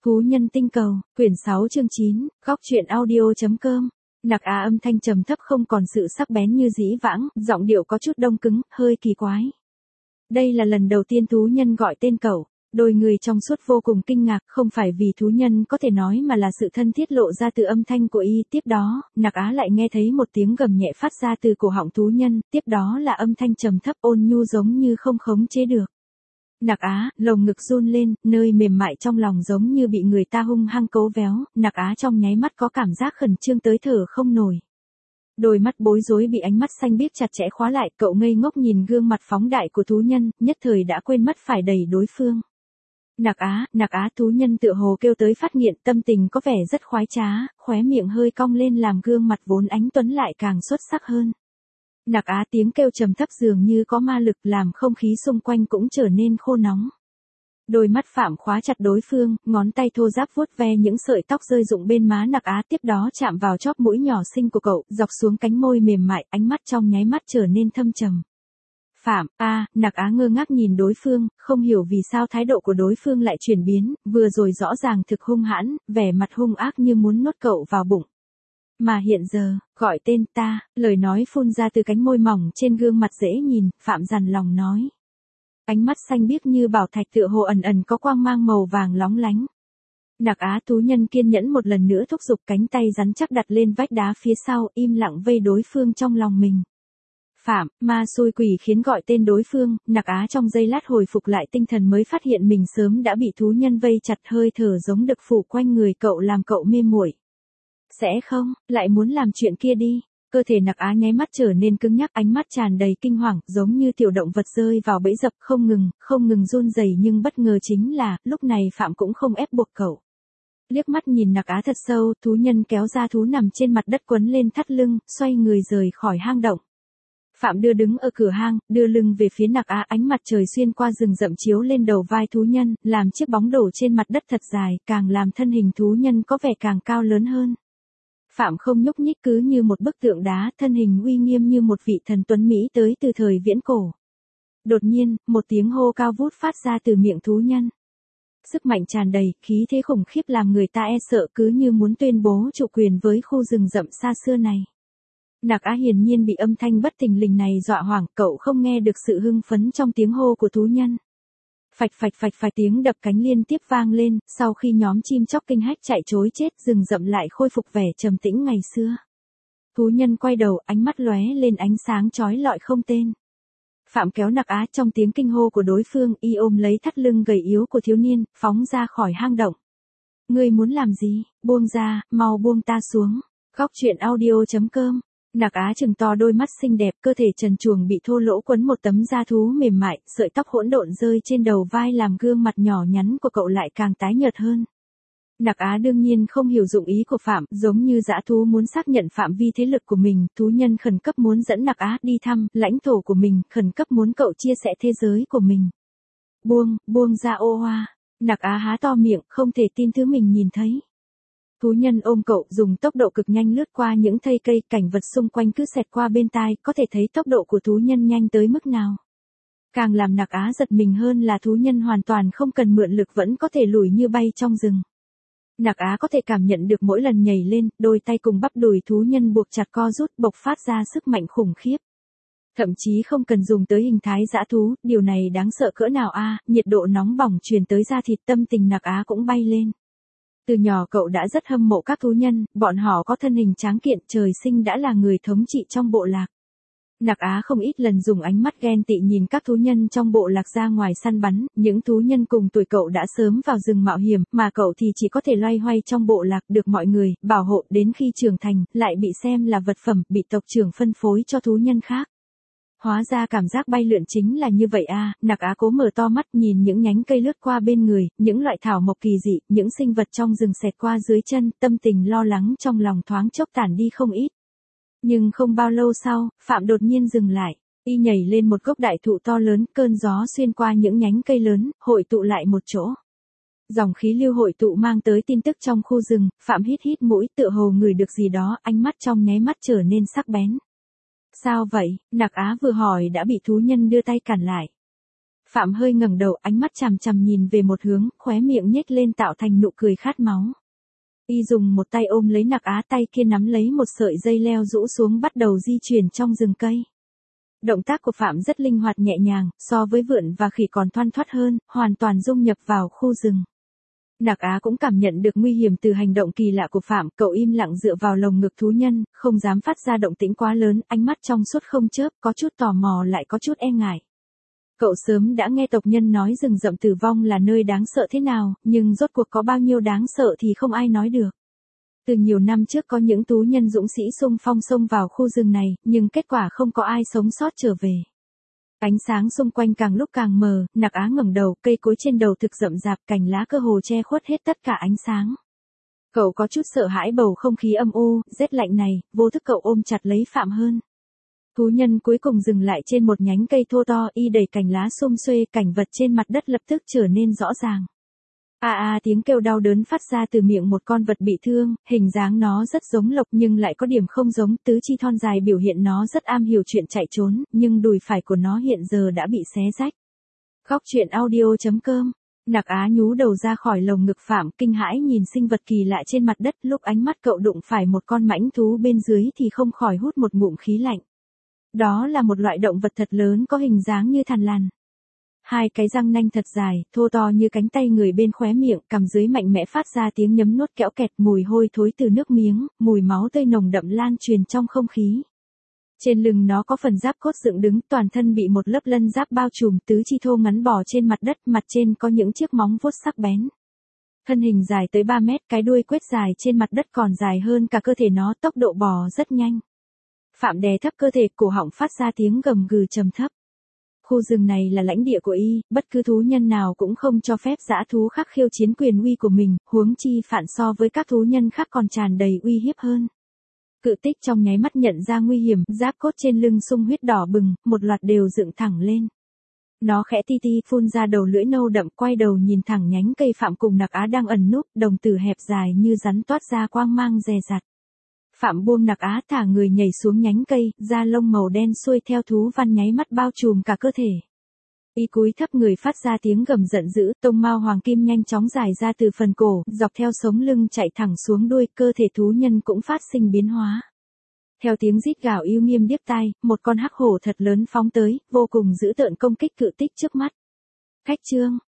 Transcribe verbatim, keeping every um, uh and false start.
Thú nhân tinh cầu, quyển sáu chương chín, góc truyện audio.com. Nặc Á âm thanh trầm thấp không còn sự sắc bén như dĩ vãng, giọng điệu có chút đông cứng, hơi kỳ quái. Đây là lần đầu tiên thú nhân gọi tên cậu. Đôi người trong suốt vô cùng kinh ngạc, không phải vì thú nhân có thể nói mà là sự thân thiết lộ ra từ âm thanh của y. Tiếp đó, Nặc Á lại nghe thấy một tiếng gầm nhẹ phát ra từ cổ họng thú nhân, tiếp đó là âm thanh trầm thấp ôn nhu giống như không khống chế được. Nặc Á, lồng ngực run lên, nơi mềm mại trong lòng giống như bị người ta hung hăng cấu véo, Nặc Á trong nháy mắt có cảm giác khẩn trương tới thở không nổi. Đôi mắt bối rối bị ánh mắt xanh biếc chặt chẽ khóa lại, cậu ngây ngốc nhìn gương mặt phóng đại của thú nhân, nhất thời đã quên mất phải đẩy đối phương. Nặc Á, Nặc Á, thú nhân tựa hồ kêu tới phát nghiện, tâm tình có vẻ rất khoái trá, khóe miệng hơi cong lên làm gương mặt vốn ánh tuấn lại càng xuất sắc hơn. Nặc Á tiếng kêu trầm thấp dường như có ma lực làm không khí xung quanh cũng trở nên khô nóng. Đôi mắt Phạm khóa chặt đối phương, ngón tay thô ráp vuốt ve những sợi tóc rơi rụng bên má Nặc Á, tiếp đó chạm vào chóp mũi nhỏ xinh của cậu, dọc xuống cánh môi mềm mại, ánh mắt trong nháy mắt trở nên thâm trầm. Phạm, a, à, Nặc Á ngơ ngác nhìn đối phương, không hiểu vì sao thái độ của đối phương lại chuyển biến, vừa rồi rõ ràng thực hung hãn, vẻ mặt hung ác như muốn nuốt cậu vào bụng. Mà hiện giờ, gọi tên ta, lời nói phun ra từ cánh môi mỏng trên gương mặt dễ nhìn, Phạm dằn lòng nói. Ánh mắt xanh biếc như bảo thạch tựa hồ ẩn ẩn có quang mang màu vàng lóng lánh. Nặc Á thú nhân kiên nhẫn một lần nữa thúc giục, cánh tay rắn chắc đặt lên vách đá phía sau, im lặng vây đối phương trong lòng mình. Phạm, ma xui quỷ khiến gọi tên đối phương, Nặc Á trong giây lát hồi phục lại tinh thần mới phát hiện mình sớm đã bị thú nhân vây chặt, hơi thở giống đực phủ quanh người cậu làm cậu mê muội. Sẽ không, lại muốn làm chuyện kia đi. Cơ thể Nặc Á nháy mắt trở nên cứng nhắc, ánh mắt tràn đầy kinh hoàng, giống như tiểu động vật rơi vào bẫy dập, không ngừng, không ngừng run rẩy, nhưng bất ngờ chính là, lúc này Phạm cũng không ép buộc cậu. Liếc mắt nhìn Nặc Á thật sâu, thú nhân kéo ra thú nằm trên mặt đất quấn lên thắt lưng, xoay người rời khỏi hang động. Phạm đưa đứng ở cửa hang, đưa lưng về phía Nặc Á, ánh mặt trời xuyên qua rừng rậm chiếu lên đầu vai thú nhân, làm chiếc bóng đổ trên mặt đất thật dài, càng làm thân hình thú nhân có vẻ càng cao lớn hơn. Phạm không nhúc nhích, cứ như một bức tượng đá, thân hình uy nghiêm như một vị thần tuấn Mỹ tới từ thời viễn cổ. Đột nhiên, một tiếng hô cao vút phát ra từ miệng thú nhân. Sức mạnh tràn đầy, khí thế khủng khiếp làm người ta e sợ, cứ như muốn tuyên bố chủ quyền với khu rừng rậm xa xưa này. Nặc Á hiển nhiên bị âm thanh bất thình lình này dọa hoảng, cậu không nghe được sự hưng phấn trong tiếng hô của thú nhân. Phạch phạch phạch phạch tiếng đập cánh liên tiếp vang lên, sau khi nhóm chim chóc kinh hách chạy trối chết, rừng rậm lại khôi phục vẻ trầm tĩnh ngày xưa. Thú nhân quay đầu, ánh mắt lóe lên ánh sáng chói lọi không tên. Phạm kéo Nặc Á, trong tiếng kinh hô của đối phương, y ôm lấy thắt lưng gầy yếu của thiếu niên, phóng ra khỏi hang động. Ngươi muốn làm gì? Buông ra, mau buông ta xuống. Góc truyện audio.com. Nặc Á trừng to đôi mắt xinh đẹp, cơ thể trần truồng bị thô lỗ quấn một tấm da thú mềm mại, sợi tóc hỗn độn rơi trên đầu vai làm gương mặt nhỏ nhắn của cậu lại càng tái nhợt hơn. Nặc Á đương nhiên không hiểu dụng ý của Phạm, giống như dã thú muốn xác nhận phạm vi thế lực của mình, thú nhân khẩn cấp muốn dẫn Nặc Á đi thăm lãnh thổ của mình, khẩn cấp muốn cậu chia sẻ thế giới của mình. Buông, buông ra ô hoa. Nặc Á há to miệng, không thể tin thứ mình nhìn thấy. Thú nhân ôm cậu, dùng tốc độ cực nhanh lướt qua những thây cây, cảnh vật xung quanh cứ xẹt qua bên tai, có thể thấy tốc độ của thú nhân nhanh tới mức nào. Càng làm Nặc Á giật mình hơn là thú nhân hoàn toàn không cần mượn lực vẫn có thể lùi như bay trong rừng. Nặc Á có thể cảm nhận được mỗi lần nhảy lên, đôi tay cùng bắp đùi thú nhân buộc chặt co rút, bộc phát ra sức mạnh khủng khiếp. Thậm chí không cần dùng tới hình thái dã thú, điều này đáng sợ cỡ nào a, à, nhiệt độ nóng bỏng truyền tới da thịt, tâm tình Nặc Á cũng bay lên. Từ nhỏ cậu đã rất hâm mộ các thú nhân, bọn họ có thân hình tráng kiện, trời sinh đã là người thống trị trong bộ lạc. Nặc Á không ít lần dùng ánh mắt ghen tị nhìn các thú nhân trong bộ lạc ra ngoài săn bắn, những thú nhân cùng tuổi cậu đã sớm vào rừng mạo hiểm, mà cậu thì chỉ có thể loay hoay trong bộ lạc, được mọi người bảo hộ, đến khi trưởng thành, lại bị xem là vật phẩm, bị tộc trưởng phân phối cho thú nhân khác. Hóa ra cảm giác bay lượn chính là như vậy à, Nặc Á cố mở to mắt nhìn những nhánh cây lướt qua bên người, những loại thảo mộc kỳ dị, những sinh vật trong rừng xẹt qua dưới chân, tâm tình lo lắng trong lòng thoáng chốc tản đi không ít. Nhưng không bao lâu sau, Phạm đột nhiên dừng lại, y nhảy lên một gốc đại thụ to lớn, cơn gió xuyên qua những nhánh cây lớn, hội tụ lại một chỗ. Dòng khí lưu hội tụ mang tới tin tức trong khu rừng, Phạm hít hít mũi, tựa hồ ngửi được gì đó, ánh mắt trong nháy mắt trở nên sắc bén. Sao vậy? Nặc Á vừa hỏi đã bị thú nhân đưa tay cản lại. Phạm hơi ngẩng đầu, ánh mắt chằm chằm nhìn về một hướng, khóe miệng nhếch lên tạo thành nụ cười khát máu. Y dùng một tay ôm lấy Nặc Á, tay kia nắm lấy một sợi dây leo rũ xuống bắt đầu di chuyển trong rừng cây. Động tác của Phạm rất linh hoạt nhẹ nhàng, so với vượn và khỉ còn thoăn thoắt hơn, hoàn toàn dung nhập vào khu rừng. Nặc Á cũng cảm nhận được nguy hiểm từ hành động kỳ lạ của Phạm, cậu im lặng dựa vào lồng ngực thú nhân, không dám phát ra động tĩnh quá lớn, ánh mắt trong suốt không chớp, có chút tò mò lại có chút e ngại. Cậu sớm đã nghe tộc nhân nói rừng rậm tử vong là nơi đáng sợ thế nào, nhưng rốt cuộc có bao nhiêu đáng sợ thì không ai nói được. Từ nhiều năm trước có những tú nhân dũng sĩ xung phong xông vào khu rừng này, nhưng kết quả không có ai sống sót trở về. Ánh sáng xung quanh càng lúc càng mờ, Nặc Á ngẩng đầu, cây cối trên đầu thực rậm rạp, cành lá cơ hồ che khuất hết tất cả ánh sáng. Cậu có chút sợ hãi bầu không khí âm u, rét lạnh này, vô thức cậu ôm chặt lấy Phạm hơn. Thú nhân cuối cùng dừng lại trên một nhánh cây thô to, y đầy cành lá xum xuê, cảnh vật trên mặt đất lập tức trở nên rõ ràng. A a tiếng kêu đau đớn phát ra từ miệng một con vật bị thương, hình dáng nó rất giống lộc nhưng lại có điểm không giống, tứ chi thon dài biểu hiện nó rất am hiểu chuyện chạy trốn, nhưng đùi phải của nó hiện giờ đã bị xé rách. Góc truyện audio chấm com. Nặc Á nhú đầu ra khỏi lồng ngực Phạm, kinh hãi nhìn sinh vật kỳ lạ trên mặt đất, lúc ánh mắt cậu đụng phải một con mãnh thú bên dưới thì không khỏi hút một ngụm khí lạnh. Đó là một loại động vật thật lớn có hình dáng như thằn lằn. Hai cái răng nanh thật dài, thô to như cánh tay người bên khóe miệng, cằm dưới mạnh mẽ phát ra tiếng nhấm nuốt kẽo kẹt, mùi hôi thối từ nước miếng, mùi máu tươi nồng đậm lan truyền trong không khí. Trên lưng nó có phần giáp cốt dựng đứng, toàn thân bị một lớp lân giáp bao trùm, tứ chi thô ngắn bò trên mặt đất, mặt trên có những chiếc móng vuốt sắc bén. Thân hình dài tới ba mét, cái đuôi quét dài trên mặt đất còn dài hơn cả cơ thể nó, tốc độ bò rất nhanh. Phạm đè thấp cơ thể, cổ họng phát ra tiếng gầm gừ trầm thấp. Khu rừng này là lãnh địa của y, bất cứ thú nhân nào cũng không cho phép dã thú khác khiêu chiến quyền uy của mình, huống chi Phạm so với các thú nhân khác còn tràn đầy uy hiếp hơn. Cự Tích trong nháy mắt nhận ra nguy hiểm, giáp cốt trên lưng sung huyết đỏ bừng, một loạt đều dựng thẳng lên. Nó khẽ ti ti phun ra đầu lưỡi nâu đậm, quay đầu nhìn thẳng nhánh cây Phạm cùng Nặc Á đang ẩn núp, đồng tử hẹp dài như rắn toát ra quang mang dè dặt. Phạm buông Nặc Á thả người nhảy xuống nhánh cây, da lông màu đen xuôi theo thú văn nháy mắt bao trùm cả cơ thể. Y cúi thấp người phát ra tiếng gầm giận dữ, tông mao hoàng kim nhanh chóng dài ra từ phần cổ, dọc theo sống lưng chạy thẳng xuống đuôi, cơ thể thú nhân cũng phát sinh biến hóa. Theo tiếng rít gào uy nghiêm điếc tai, một con hắc hổ thật lớn phóng tới, vô cùng dữ tợn công kích Cự Tích trước mắt. Khách trương,